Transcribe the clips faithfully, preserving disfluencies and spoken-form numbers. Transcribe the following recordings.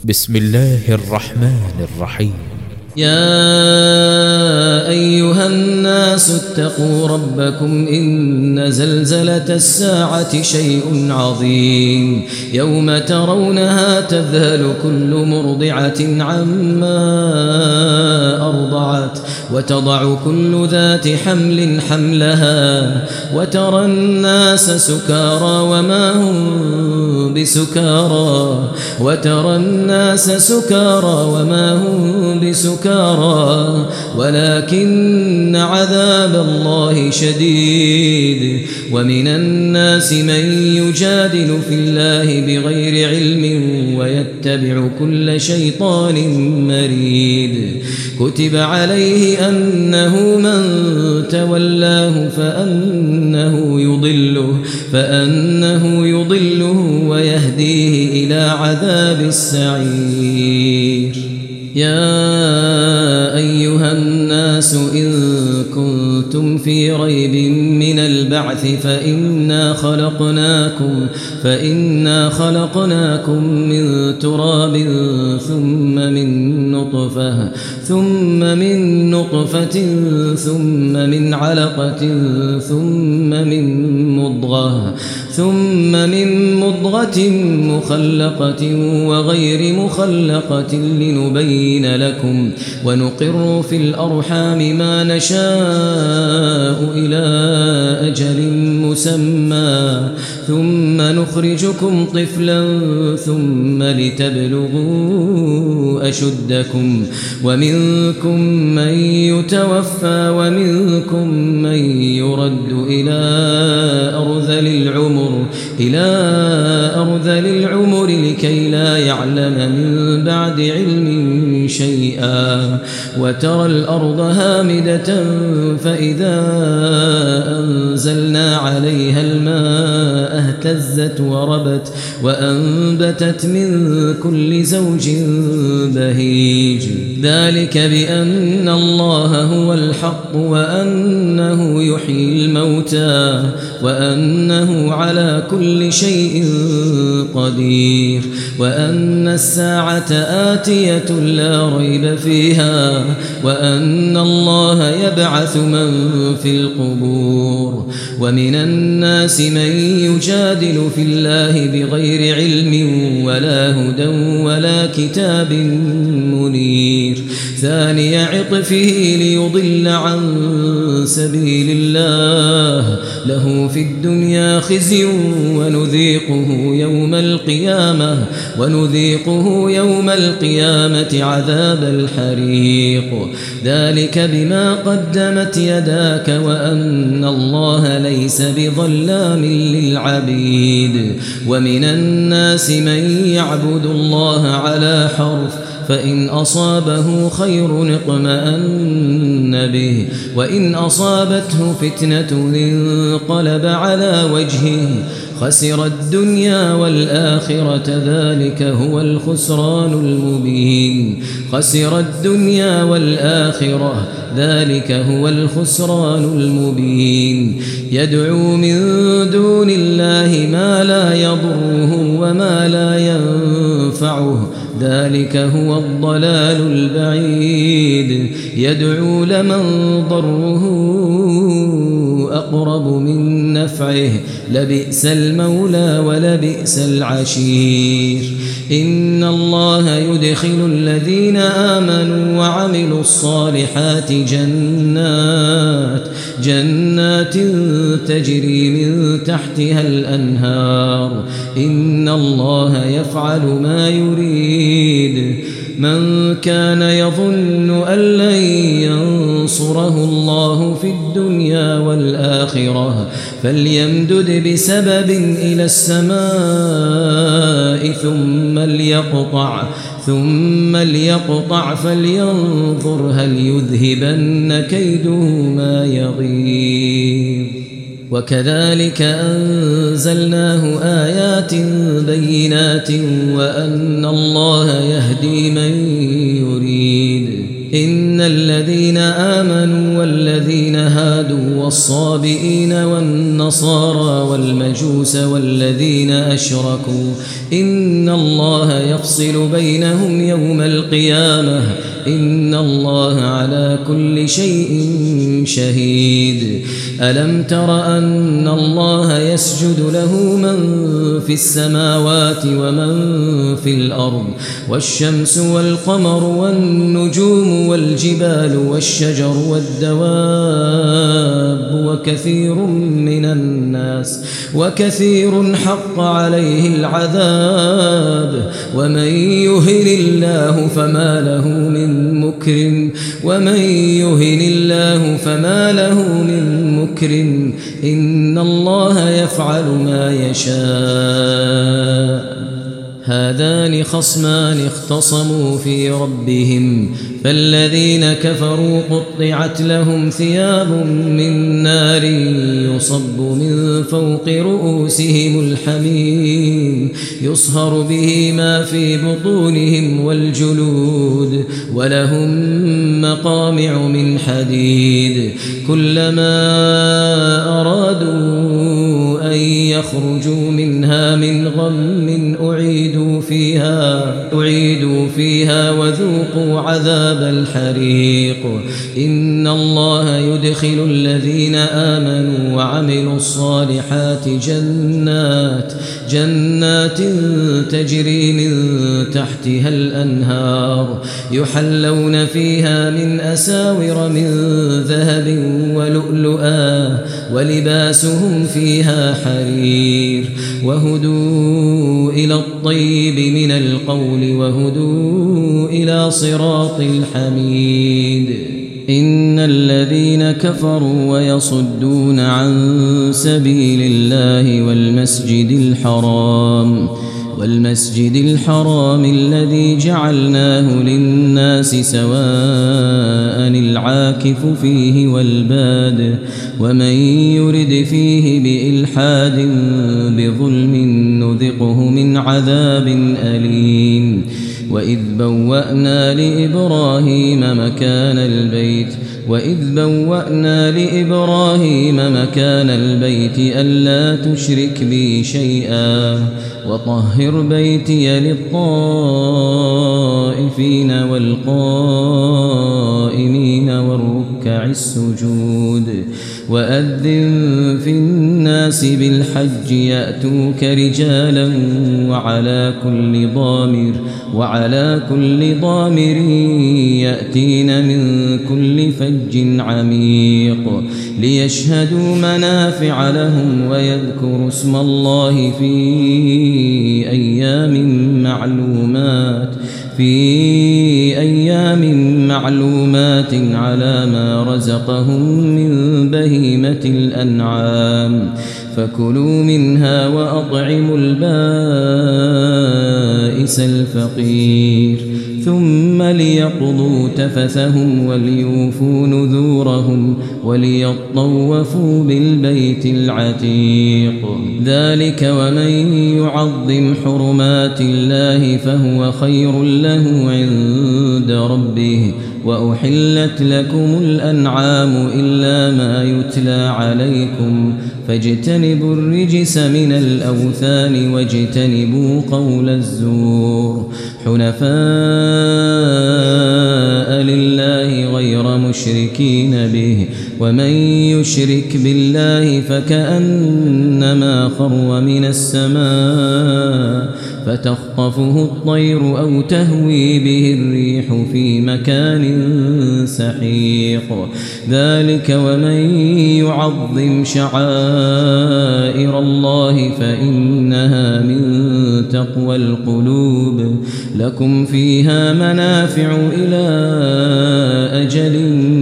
بسم الله الرحمن الرحيم. يا أيها الناس اتقوا ربكم إن زلزلة الساعة شيء عظيم يوم ترونها تذهل كل مرضعة عما أرضعت وتضع كل ذات حمل حملها وترى الناس سكارى وما هم بسكارى وترى الناس سكارى وما هم بسكارى ولكن عذاب الله شديد. ومن الناس من يجادل في الله بغير علم ويتبع كل شيطان مريد. كتب عليه أنه من تولاه فأنه يضله فأنه يضله ويهديه إلى عذاب السعير. يا أيها الناس إن كنتم في ريب من البعث فإنا خلقناكم فإنا خلقناكم من تراب ثم من نطفة ثم من نطفة ثم من علقة ثم من مضغة ثم من مضغة مخلقة وغير مخلقة لنبين لكم ونقر في الأرحام ما نشاء إلى أجل مسمى ثم نخرجكم طفلا ثم لتبلغوا أشدكم ومنكم من يتوفى ومنكم من يرد إلى أرذل العمر إلى أرذل العمر لكي لا يعلم من بعد علم شيئا. وترى الأرض هامدة فإذا أنزلنا عليها الماء اهتزت وربت وأنبتت من كل زوج بهيج. ذلك بأن الله هو الحق وأنه يحيي الموتى وأنه على كل شيء قدير وأن الساعة آتية لا ريب فيها وأن الله يبعث من في القبور. ومن الناس من يجادل في الله بغير علم ولا هدى ولا كتاب منير. ثاني عطفه ليضل عن سبيل الله له في الدنيا خزي ونذيقه يوم القيامة ونذيقه يوم القيامة عذاب الحريق. ذلك بما قدمت يداك وأن الله ليس بظلام للعبيد. ومن الناس من يعبد الله على حرف فإن أصابه خير اطمأن به وإن أصابته فتنة انقلب على وجهه خسر الدنيا والآخرة ذلك هو الخسران المبين. خسر الدنيا والآخرة ذلك هو الخسران المبين. يدعو من دون الله ما لا يضره وما لا ينفعه ذلك هو الضلال البعيد. يدعو لمن ضره أقرب من نفعه لبئس المولى ولبئس العشير. إن الله يدخل الذين آمنوا وعملوا الصالحات جنات جنات تجري من تحتها الأنهار. إن الله يفعل ما يريد. من كان يظن أن لن ينصره الله في الدنيا والآخرة فليمدد بسبب إلى السماء ثم ليقطع ثم ليقطع فلينظر هل يذهبن كيده ما يغيظ. وكذلك أنزلناه آيات بينات وأن الله يهدي من يريد. إن إن الذين آمنوا والذين هادوا والصابئين والنصارى والمجوس والذين أشركوا إن الله يفصل بينهم يوم القيامة إن الله على كل شيء شهيد. ألم تر أن الله يسجد له من في السماوات ومن في الأرض والشمس والقمر والنجوم والجبال والشجر والدواب وكثير من الناس وكثير حق عليه العذاب ومن يهن الله فما له من مكرم ومن يهن الله فما له من مكرم إن الله يفعل ما يشاء. هذان خصمان اختصموا في ربهم فالذين كفروا قطعت لهم ثياب من نار يصب من فوق رؤوسهم الحميم يصهر به ما في بطونهم والجلود ولهم مقامع من حديد كلما أرادوا أن يخرجوا منها من غم أعيدوا فيها أعيدوا فيها وذوقوا عذاب الحريق. إن الله يدخل الذين آمنوا وعملوا الصالحات جنات جنات تجري من تحتها الأنهار يحلون فيها من أساور من ذهب ولؤلؤا ولباسهم فيها حرير وهدوا إلى الطيب من القول وهدوا إلى صراط الحميد. إن الذين كفروا ويصدون عن سبيل الله والمسجد الحرام والمسجد الحرام الذي جعلناه للناس سواء العاكف فيه والباد ومن يرد فيه بإلحاد بظلم نذقه من عذاب أليم. وإذ بوأنا لإبراهيم مكان البيت وإذ بوأنا لإبراهيم مكان البيت ألا تشرك بي شيئا وطهر بيتي للطائفين والقائمين والركع السجود. وأذن في الناس بالحج يأتوك رجالا وعلى كل ضامر وعلى كل ضامر يأتين من كل فج عميق ليشهدوا منافع لهم ويذكروا اسم الله في أيام معلومات في أيام معلومات على ما رزقهم من بهيمة الأنعام فكلوا منها وأطعموا البائس الفقير ثم ليقضوا تفثهم وليوفوا نذورهم وليطوفوا بالبيت العتيق. ذلك ومن يعظم حرمات الله فهو خير له عند ربه. وأحلت لكم الأنعام إلا ما يتلى عليكم فاجتنبوا الرجس من الأوثان واجتنبوا قول الزور حنفاء لله غير مشركين به ومن يشرك بالله فكأنما خر من السماء فتخطفه الطير أو تهوي به الريح في مكان سحيق. ذلك ومن يعظم شعائر الله فإنها من تقوى القلوب. لكم فيها منافع إلى أجل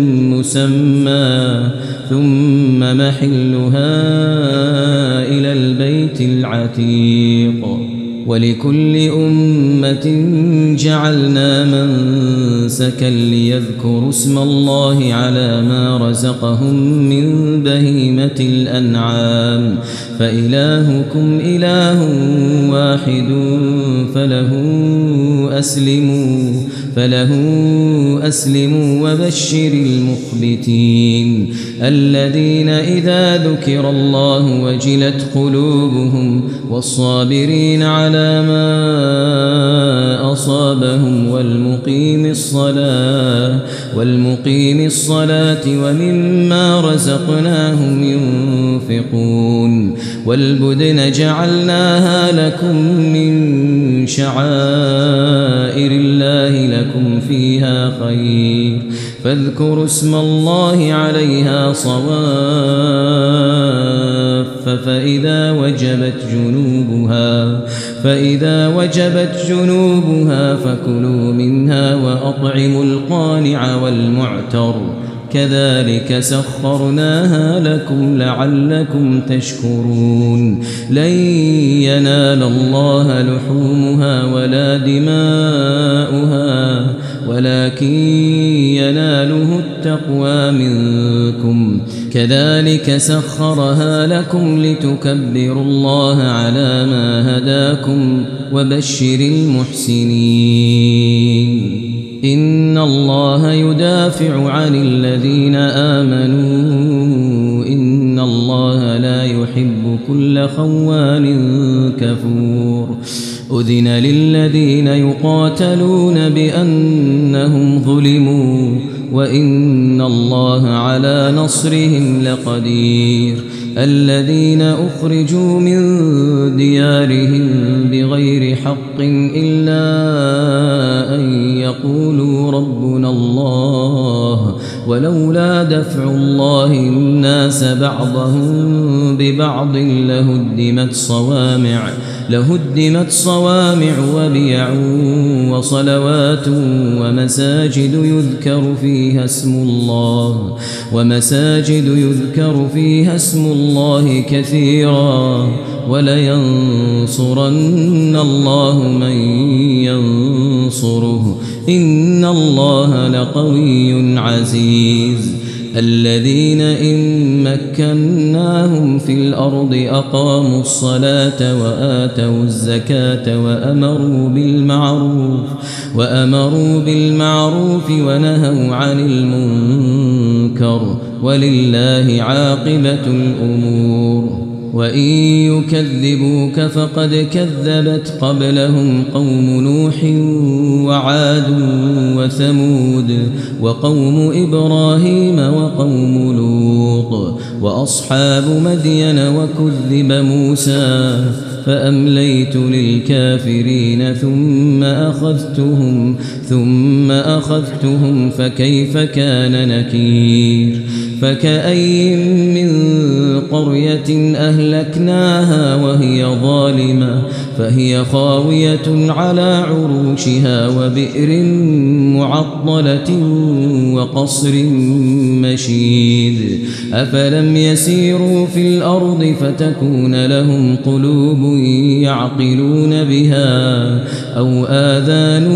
مسمى ثم محلها إلى البيت العتيق. ولكل أمة جعلنا منسكا ليذكروا اسم الله على ما رزقهم من بهيمة الأنعام فإلهكم إله واحد فله أسلموا فله أسلموا وبشر المخبتين الذين إذا ذكر الله وجلت قلوبهم والصابرين على ما أصابهم والمقيم الصلاة والمقيم الصلاة ومما رزقناهم ينفقون والبدن جعلناها لكم من شعائر الله لكم فيها خير فاذكروا اسم الله عليها صواف فإذا وجبت جنوبها فإذا وجبت جنوبها فكلوا منها وأطعموا القانع والمعتر كذلك سخرناها لكم لعلكم تشكرون لن ينال الله لحومها ولا دماؤها ولكن يناله التقوى منكم كذلك سخرها لكم لتكبروا الله على ما هداكم وبشر المحسنين إن الله يدافع عن الذين آمنوا إن الله لا يحب كل خوان كفور أذن للذين يقاتلون بأنهم ظلموا وإن الله على نصرهم لقدير الذين أخرجوا من ديارهم بغير حق إلا أن يقولوا ربنا الله ولولا دفع الله الناس بعضهم ببعض لهدمت صوامع لهدمت صوامع وبيع وصلوات ومساجد يذكر فيها اسم الله ومساجد يذكر فيها اسم الله كثيرا ولينصرن الله من ينصره إن الله لقوي عزيز الذين إن مكناهم في الأرض أقاموا الصلاة وآتوا الزكاة وأمروا بالمعروف وأمروا بالمعروف ونهوا عن المنكر ولله عاقبة الأمور وإن يكذبوك فقد كذبت قبلهم قوم نوح وعاد وثمود وقوم إبراهيم وقوم لوط وأصحاب مدين وكذب موسى فأمليت للكافرين ثم أخذتهم ثم أخذتهم فكيف كان نكير فكأي من قرية أهلكناها وهي ظالمة فهي خاوية على عروشها وبئر معطلة وقصر مشيد أفلم يسيروا في الأرض فتكون لهم قلوب يعقلون بها أو آذان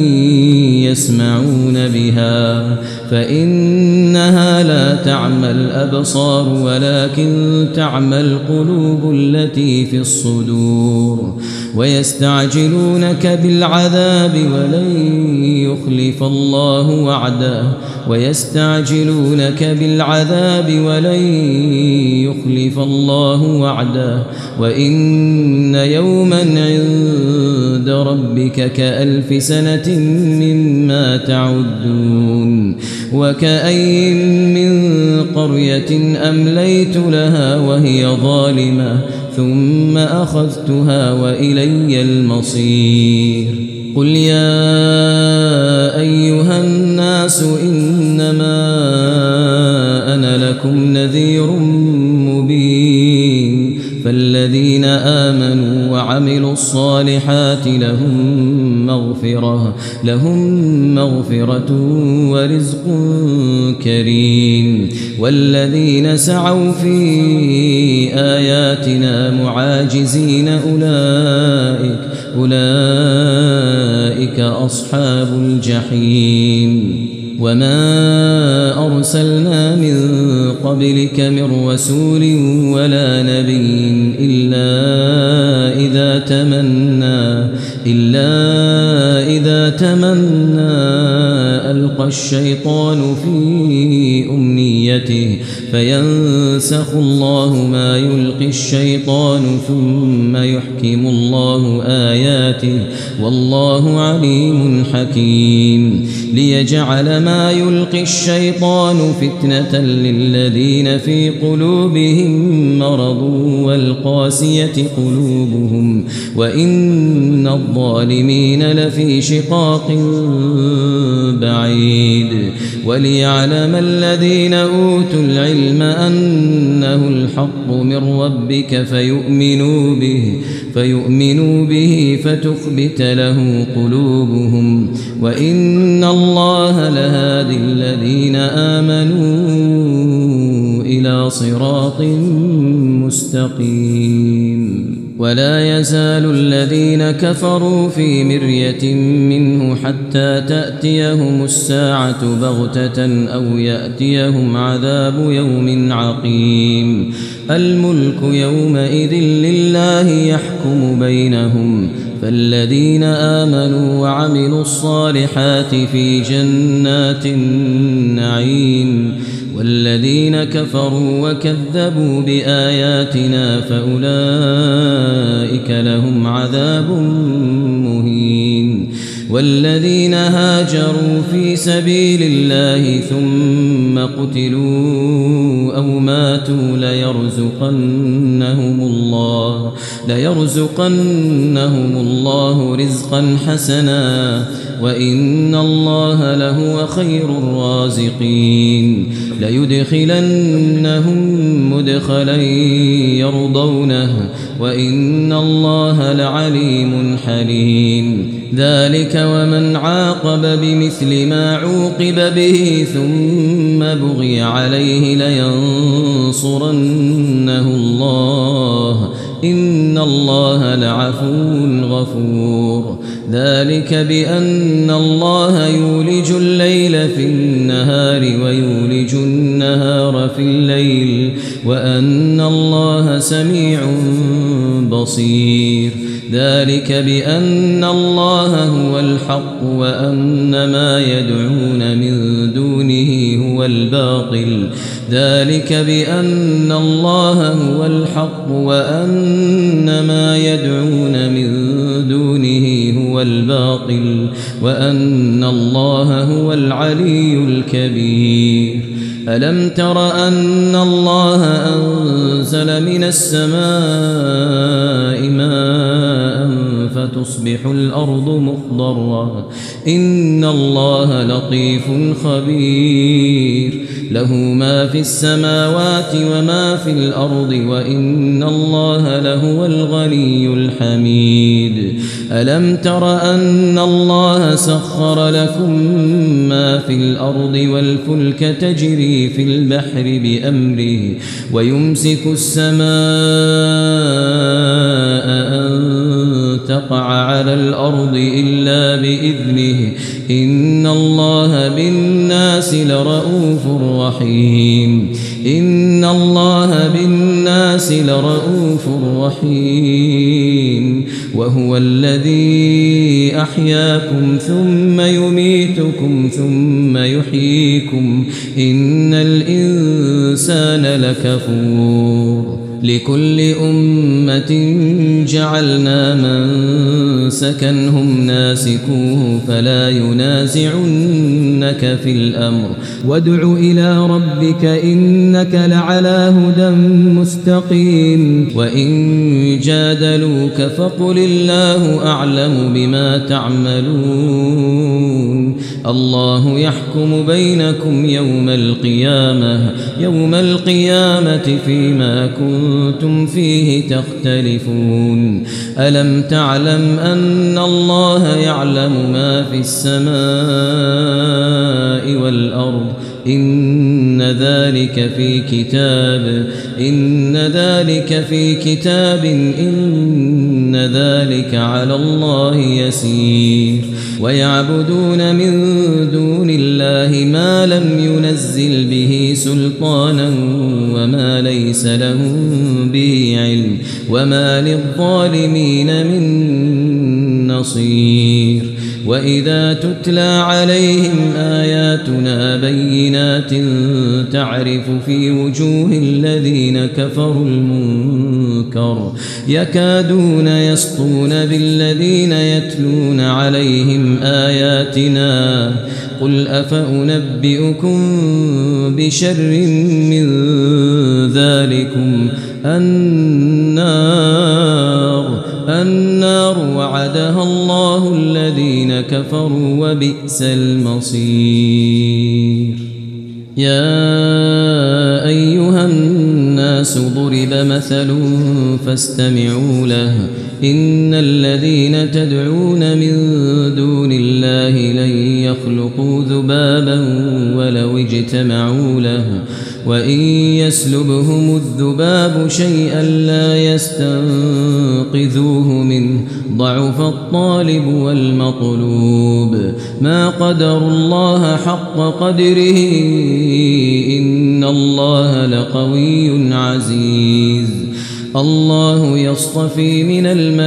يسمعون بها فإنها لا تعمى الأبصار ولكن تعمى القلوب التي في الصدور ويستعجلونك بالعذاب ولن يخلف الله وعده ويستعجلونك بالعذاب ولن يخلف الله وعده وإن يوما عند ربك كألف سنة مما تعدون وكأي من قرية أمليت لها وهي ظالمة ثم أخذتها وإلي المصير قل يا أيها الناس إنما أنا لكم نذير مبين فالذين آمنوا وعملوا الصالحات لهم مغفرة لهم مغفرة ورزق كريم والذين سعوا في آياتنا معاجزين أولئك أولئك أصحاب الجحيم وما أرسلنا من قبلك من رسول ولا نبي إلا إذا تمنى إلا إذا تمنى ألقى الشيطان في أمنيته فينسخ الله ما يلقي الشيطان ثم يحكم الله آياته والله عليم حكيم ليجعل ما يلقي الشيطان فتنة للذين في قلوبهم مرض والقاسية قلوبهم وإن الظالمين لفي شقاق بعيد وليعلم الذين أوتوا العلم أنه الحق من ربك فيؤمنوا به فيؤمنوا به فتخبت له قلوبهم وإن الله لهادي الذين آمنوا إلى صراط مستقيم ولا يزال الذين كفروا في مرية منه حتى تأتيهم الساعة بغتة أو يأتيهم عذاب يوم عقيم الملك يومئذ لله يحكم بينهم فالذين آمنوا وعملوا الصالحات في جنات النعيم والذين كفروا وكذبوا بآياتنا فأولئك لهم عذاب مهين والذين هاجروا في سبيل الله ثم قتلوا أو ماتوا ليرزقنهم الله ليرزقنهم الله رزقا حسنا وإن الله لهو خير الرازقين ليدخلنهم مدخلا يرضونه وإن الله لعليم حليم ذلك ومن عاقب بمثل ما عوقب به ثم بغي عليه لينصرنه الله إن الله لعفو غفور ذلك بأن الله يولج الليل في النهار ويولج النهار في الليل وأن الله سميع بصير ذلك بأن الله هو الحق وأن ما يدعون من دونه هو الباطل ذلك بأن الله هو الحق وأن ما يدعون من دونه هو الباطل وأن الله هو العلي الكبير ألم تر أن الله أنزل من السماء ماء فتصبح الأرض مخضرا إن الله لطيف خبير له ما في السماوات وما في الأرض وإن الله لهو الغني الحميد ألم تر أن الله سخر لكم ما في الأرض والفلك تجري في البحر بأمره ويمسك السماء أن تقع على الأرض إلا بإذنه إن الله بالناس لرؤوف رحيم إن الله بالناس لرؤوف رحيم وهو الذي أحياكم ثم يميتكم ثم يحييكم إن الإنسان لكفور لكل أمة جعلنا منسكا هم ناسكوه فلا ينازعنك في الأمر وادع إلى ربك إنك لعلى هدى مستقيم وإن جادلوك فقل الله أعلم بما تعملون الله يحكم بينكم يوم القيامة يوم القيامة فيما كنتم فيه تختلفون ألم تعلم أن الله يعلم ما في السماء والأرض إن ذلك في كتاب إن ذلك في كتاب إن ذلك على الله يسير ويعبدون من دون الله ما لم ينزل به سلطانا وما ليس لهم به علم وما للظالمين من نصير وإذا تتلى عليهم آياتنا بينات تعرف في وجوه الذين كفروا المنكر يكادون يسطون بالذين يتلون عليهم آياتنا قل أفأنبئكم بشر من ذلكم النار النار وعدها الله الذين كفروا وبئس المصير يا أيها الناس ضرب مثل فاستمعوا له إن الذين تدعون من دون الله لن يخلقوا ذبابا ولو اجتمعوا له وإن يسلبهم الذباب شيئا لا يستنقذوه منه ضعف الطالب والمطلوب ما قدروا الله حق قدره إن الله لقوي عزيز الله يصطفي من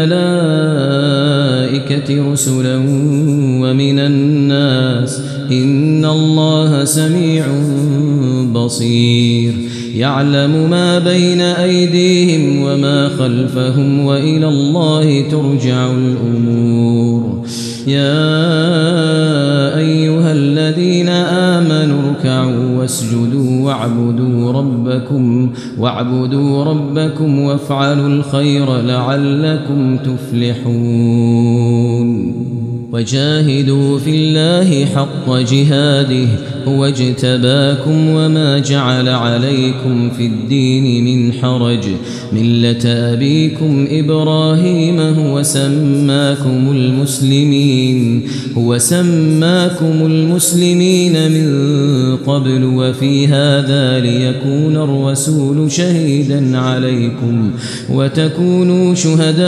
الملائكة رسلا ومن الناس إن الله سميع بصير يعلم ما بين أيديهم وما خلفهم وإلى الله ترجع الأمور يا أيها الذين آمنوا اركعوا واسجدوا واعبدوا ربكم واعبدوا ربكم وافعلوا الخير لعلكم تفلحون وجاهدوا في الله حق جهاده هو اجتباكم وما جعل عليكم في الدين من حرج ملة أبيكم إبراهيم هو سماكم المسلمين هو سماكم المسلمين من قبل وفي هذا ليكون الرسول شهيدا عليكم وتكونوا شهداء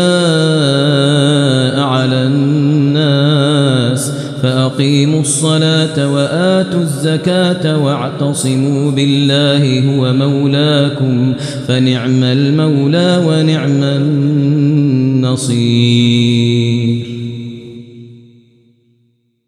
على الناس فأقيموا الصلاة وآتوا الزكاة واعتصموا بالله هو مولاكم فنعم المولى ونعم النصير